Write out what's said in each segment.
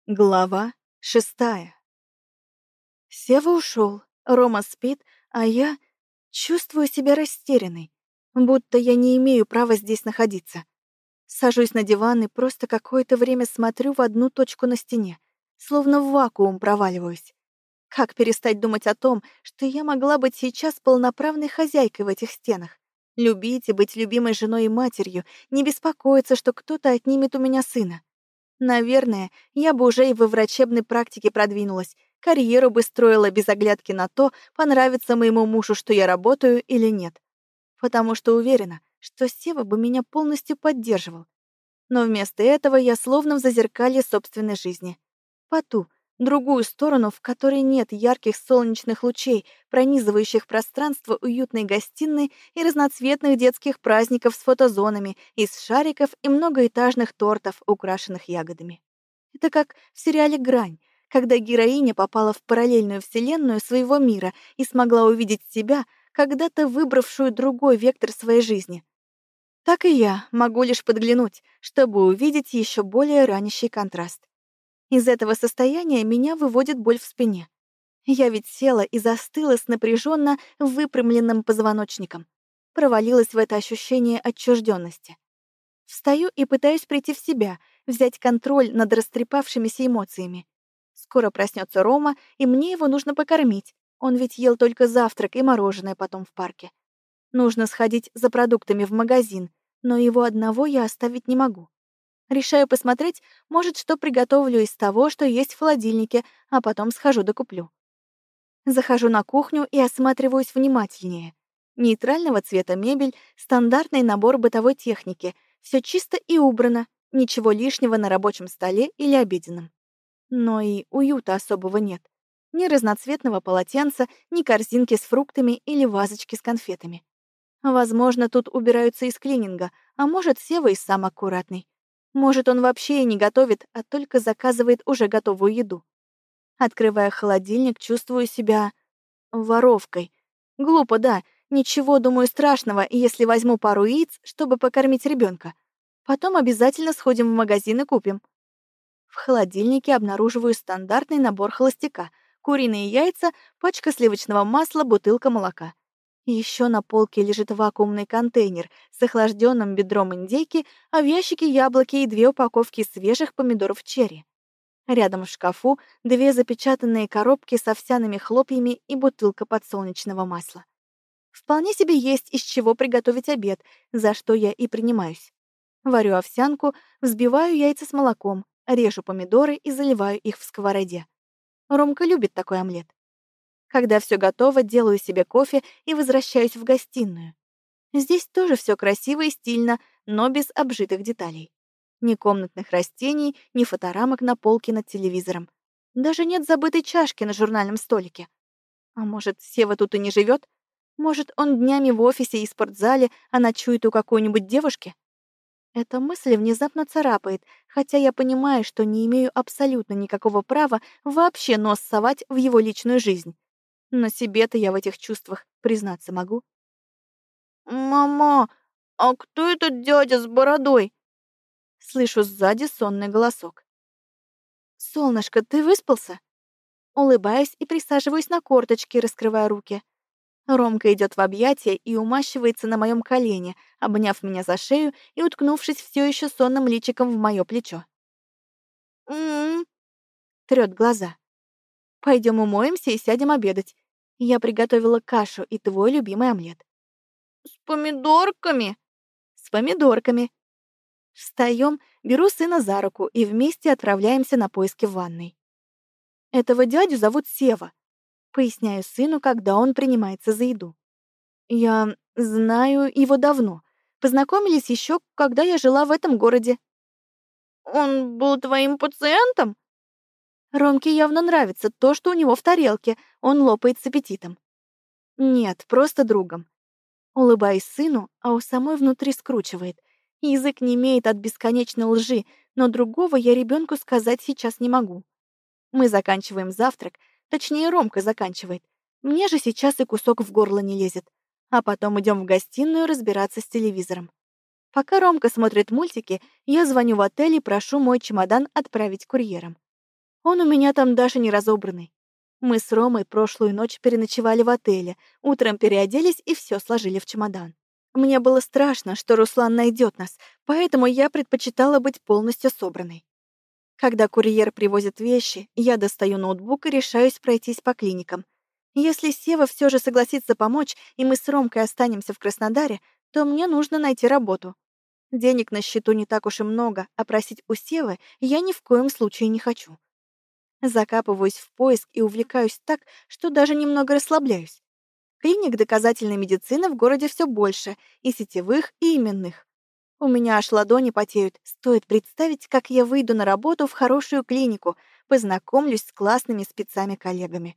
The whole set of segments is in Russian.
Глава 6. Сева ушел, Рома спит, а я чувствую себя растерянной, будто я не имею права здесь находиться. Сажусь на диван и просто какое-то время смотрю в одну точку на стене, словно в вакуум проваливаюсь. Как перестать думать о том, что я могла быть сейчас полноправной хозяйкой в этих стенах? Любить и быть любимой женой и матерью, не беспокоиться, что кто-то отнимет у меня сына. Наверное, я бы уже и во врачебной практике продвинулась, карьеру бы строила без оглядки на то, понравится моему мужу, что я работаю или нет. Потому что уверена, что Сева бы меня полностью поддерживал. Но вместо этого я словно в зазеркалье собственной жизни. По ту, другую сторону, в которой нет ярких солнечных лучей, пронизывающих пространство уютной гостиной и разноцветных детских праздников с фотозонами из шариков и многоэтажных тортов, украшенных ягодами. Это как в сериале «Грань», когда героиня попала в параллельную вселенную своего мира и смогла увидеть себя, когда-то выбравшую другой вектор своей жизни. Так и я могу лишь подглянуть, чтобы увидеть еще более ранящий контраст. Из этого состояния меня выводит боль в спине. Я ведь села и застыла с напряженно выпрямленным позвоночником. Провалилась в это ощущение отчужденности. Встаю и пытаюсь прийти в себя, взять контроль над растрепавшимися эмоциями. Скоро проснется Рома, и мне его нужно покормить. Он ведь ел только завтрак и мороженое потом в парке. Нужно сходить за продуктами в магазин, но его одного я оставить не могу. Решаю посмотреть, может, что приготовлю из того, что есть в холодильнике, а потом схожу докуплю. Захожу на кухню и осматриваюсь внимательнее. Нейтрального цвета мебель, стандартный набор бытовой техники. Все чисто и убрано, ничего лишнего на рабочем столе или обеденном. Но и уюта особого нет. Ни разноцветного полотенца, ни корзинки с фруктами или вазочки с конфетами. Возможно, тут убираются из клининга, а может, Сева и сам аккуратный. Может, он вообще и не готовит, а только заказывает уже готовую еду. Открывая холодильник, чувствую себя воровкой. Глупо, да. Ничего, думаю, страшного, если возьму пару яиц, чтобы покормить ребенка. Потом обязательно сходим в магазин и купим. В холодильнике обнаруживаю стандартный набор холостяка: куриные яйца, пачка сливочного масла, бутылка молока. Еще на полке лежит вакуумный контейнер с охлажденным бедром индейки, а в ящике яблоки и 2 упаковки свежих помидоров черри. Рядом в шкафу 2 запечатанные коробки с овсяными хлопьями и бутылка подсолнечного масла. Вполне себе есть из чего приготовить обед, за что я и принимаюсь. Варю овсянку, взбиваю яйца с молоком, режу помидоры и заливаю их в сковороде. Ромка любит такой омлет. Когда все готово, делаю себе кофе и возвращаюсь в гостиную. Здесь тоже все красиво и стильно, но без обжитых деталей. Ни комнатных растений, ни фоторамок на полке над телевизором. Даже нет забытой чашки на журнальном столике. А может, Сева тут и не живет? Может, он днями в офисе и спортзале, а ночует у какой-нибудь девушки? Эта мысль внезапно царапает, хотя я понимаю, что не имею абсолютно никакого права вообще нос совать в его личную жизнь. Но себе-то я в этих чувствах признаться могу. «Мама, а кто этот дядя с бородой?» Слышу сзади сонный голосок. «Солнышко, ты выспался?» Улыбаюсь и присаживаюсь на корточки, раскрывая руки. Ромка идет в объятия и умащивается на моем колене, обняв меня за шею и уткнувшись все еще сонным личиком в мое плечо. «М-м-м», трёт глаза. Пойдем умоемся и сядем обедать. Я приготовила кашу и твой любимый омлет. «С помидорками?» «С помидорками». Встаем, беру сына за руку и вместе отправляемся на поиски в ванной. Этого дядю зовут Сева. Поясняю сыну, когда он принимается за еду. Я знаю его давно. Познакомились еще, когда я жила в этом городе. Он был твоим пациентом? Ромке явно нравится то, что у него в тарелке. Он лопает с аппетитом. Нет, просто другом. Улыбаюсь сыну, а у самой внутри скручивает. Язык немеет от бесконечной лжи, но другого я ребенку сказать сейчас не могу. Мы заканчиваем завтрак, точнее, Ромка заканчивает. Мне же сейчас и кусок в горло не лезет. А потом идем в гостиную разбираться с телевизором. Пока Ромка смотрит мультики, я звоню в отель и прошу мой чемодан отправить курьером. Он у меня там даже не разобранный. Мы с Ромой прошлую ночь переночевали в отеле, утром переоделись и все сложили в чемодан. Мне было страшно, что Руслан найдет нас, поэтому я предпочитала быть полностью собранной. Когда курьер привозит вещи, я достаю ноутбук и решаюсь пройтись по клиникам. Если Сева все же согласится помочь, и мы с Ромкой останемся в Краснодаре, то мне нужно найти работу. Денег на счету не так уж и много, а просить у Севы я ни в коем случае не хочу. Закапываюсь в поиск и увлекаюсь так, что даже немного расслабляюсь. Клиник доказательной медицины в городе все больше, и сетевых, и именных. У меня аж ладони потеют. Стоит представить, как я выйду на работу в хорошую клинику, познакомлюсь с классными спецами-коллегами.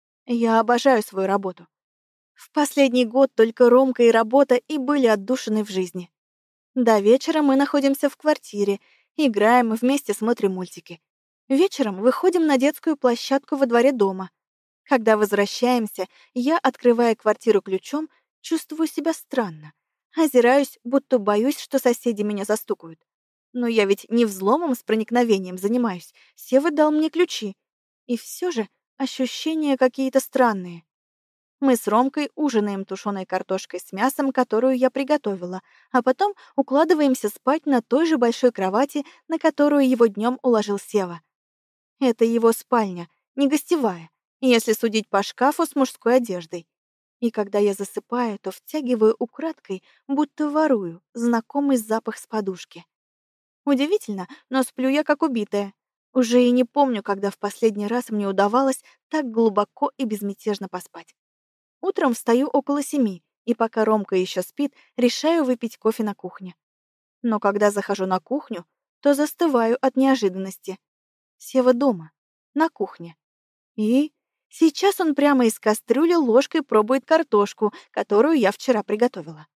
Я обожаю свою работу. В последний год только Ромка и работа и были отдушины в жизни. До вечера мы находимся в квартире, играем, вместе смотрим мультики. Вечером выходим на детскую площадку во дворе дома. Когда возвращаемся, я, открывая квартиру ключом, чувствую себя странно. Озираюсь, будто боюсь, что соседи меня застукают. Но я ведь не взломом с проникновением занимаюсь. Сева дал мне ключи. И все же ощущения какие-то странные. Мы с Ромкой ужинаем тушеной картошкой с мясом, которую я приготовила, а потом укладываемся спать на той же большой кровати, на которую его днем уложил Сева. Это его спальня, не гостевая, если судить по шкафу с мужской одеждой. И когда я засыпаю, то втягиваю украдкой, будто ворую, знакомый запах с подушки. Удивительно, но сплю я как убитая. Уже и не помню, когда в последний раз мне удавалось так глубоко и безмятежно поспать. Утром встаю около 7, и пока Ромка еще спит, решаю выпить кофе на кухне. Но когда захожу на кухню, то застываю от неожиданности. Сева дома, на кухне. И сейчас он прямо из кастрюли ложкой пробует картошку, которую я вчера приготовила.